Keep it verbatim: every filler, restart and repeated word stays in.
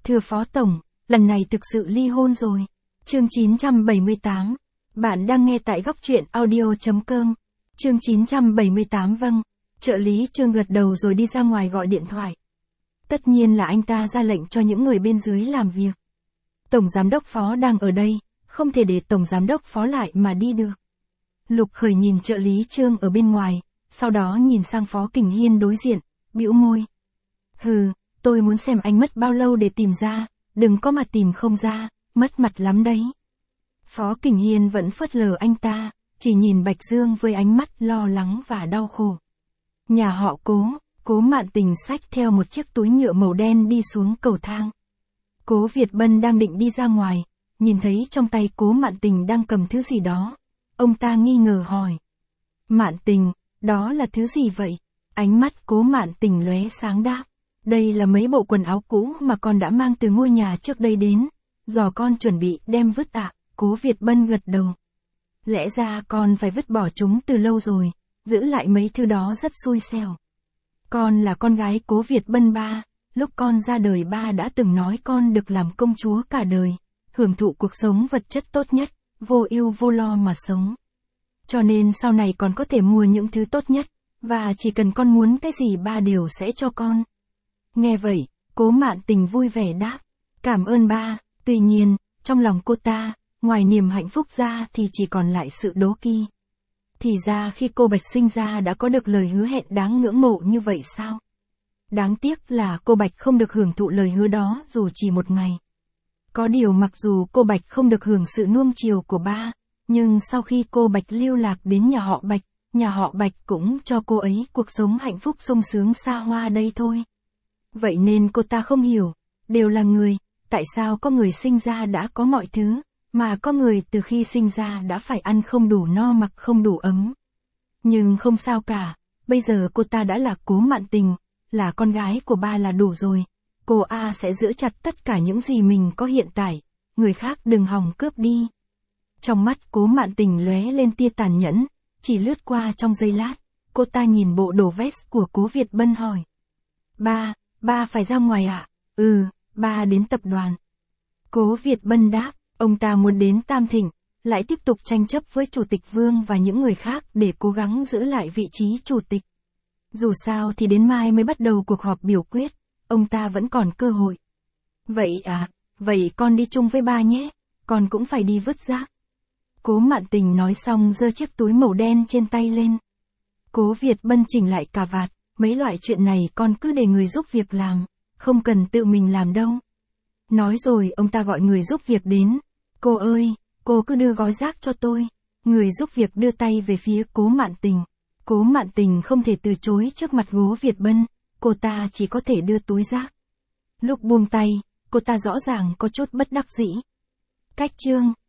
Thưa Phó Tổng, lần này thực sự ly hôn rồi. Chương chín trăm bảy mươi tám. Bạn đang nghe tại góc truyện audio chấm com. Chương chín trăm bảy mươi tám vâng. Trợ lý Trương gật đầu rồi đi ra ngoài gọi điện thoại. Tất nhiên là anh ta ra lệnh cho những người bên dưới làm việc. Tổng Giám đốc Phó đang ở đây, không thể để Tổng Giám đốc Phó lại mà đi được. Lục Khởi nhìn trợ lý Trương ở bên ngoài, sau đó nhìn sang Phó Kình Hiên đối diện, bĩu môi. Hừ, tôi muốn xem anh mất bao lâu để tìm ra, đừng có mà tìm không ra, mất mặt lắm đấy. Phó Kình Hiên vẫn phớt lờ anh ta, chỉ nhìn Bạch Dương với ánh mắt lo lắng và đau khổ. Nhà họ Cố, Cố Mạn Tình xách theo một chiếc túi nhựa màu đen đi xuống cầu thang. Cố Việt Bân đang định đi ra ngoài, nhìn thấy trong tay Cố Mạn Tình đang cầm thứ gì đó. Ông ta nghi ngờ hỏi. Mạn Tình, đó là thứ gì vậy? Ánh mắt Cố Mạn Tình lóe sáng đáp. Đây là mấy bộ quần áo cũ mà con đã mang từ ngôi nhà trước đây đến. Giò con chuẩn bị đem vứt ạ. Cố Việt Bân gật đầu. Lẽ ra con phải vứt bỏ chúng từ lâu rồi, giữ lại mấy thứ đó rất xui xẻo. Con là con gái Cố Việt Bân ba, lúc con ra đời ba đã từng nói con được làm công chúa cả đời, hưởng thụ cuộc sống vật chất tốt nhất, vô ưu vô lo mà sống. Cho nên sau này con có thể mua những thứ tốt nhất, và chỉ cần con muốn cái gì ba đều sẽ cho con. Nghe vậy, Cố Mạn Tình vui vẻ đáp. Cảm ơn ba, tuy nhiên, trong lòng cô ta, ngoài niềm hạnh phúc ra thì chỉ còn lại sự đố kỵ. Thì ra khi cô Bạch sinh ra đã có được lời hứa hẹn đáng ngưỡng mộ như vậy sao? Đáng tiếc là cô Bạch không được hưởng thụ lời hứa đó dù chỉ một ngày. Có điều mặc dù cô Bạch không được hưởng sự nuông chiều của ba, nhưng sau khi cô Bạch lưu lạc đến nhà họ Bạch, nhà họ Bạch cũng cho cô ấy cuộc sống hạnh phúc sung sướng xa hoa đây thôi. Vậy nên cô ta không hiểu, đều là người, tại sao có người sinh ra đã có mọi thứ, mà có người từ khi sinh ra đã phải ăn không đủ no mặc không đủ ấm. Nhưng không sao cả, bây giờ cô ta đã là Cố Mạn Tình, là con gái của ba là đủ rồi. Cô A sẽ giữ chặt tất cả những gì mình có hiện tại, người khác đừng hòng cướp đi. Trong mắt Cố Mạn Tình lóe lên tia tàn nhẫn, chỉ lướt qua trong giây lát, cô ta nhìn bộ đồ vest của Cố Việt Bân hỏi. Ba, ba phải ra ngoài ạ? À? Ừ, ba đến tập đoàn. Cố Việt Bân đáp, ông ta muốn đến Tam Thịnh, lại tiếp tục tranh chấp với Chủ tịch Vương và những người khác để cố gắng giữ lại vị trí chủ tịch. Dù sao thì đến mai mới bắt đầu cuộc họp biểu quyết, ông ta vẫn còn cơ hội. Vậy à, vậy con đi chung với ba nhé, con cũng phải đi vứt rác. Cố Mạn Tình nói xong giơ chiếc túi màu đen trên tay lên. Cố Việt Bân chỉnh lại cà vạt, mấy loại chuyện này con cứ để người giúp việc làm, không cần tự mình làm đâu. Nói rồi ông ta gọi người giúp việc đến. Cô ơi, cô cứ đưa gói rác cho tôi. Người giúp việc đưa tay về phía Cố Mạn Tình. Cố Mạn Tình không thể từ chối trước mặt Cố Việt Bân, cô ta chỉ có thể đưa túi rác. Lúc buông tay, cô ta rõ ràng có chút bất đắc dĩ. Cách chương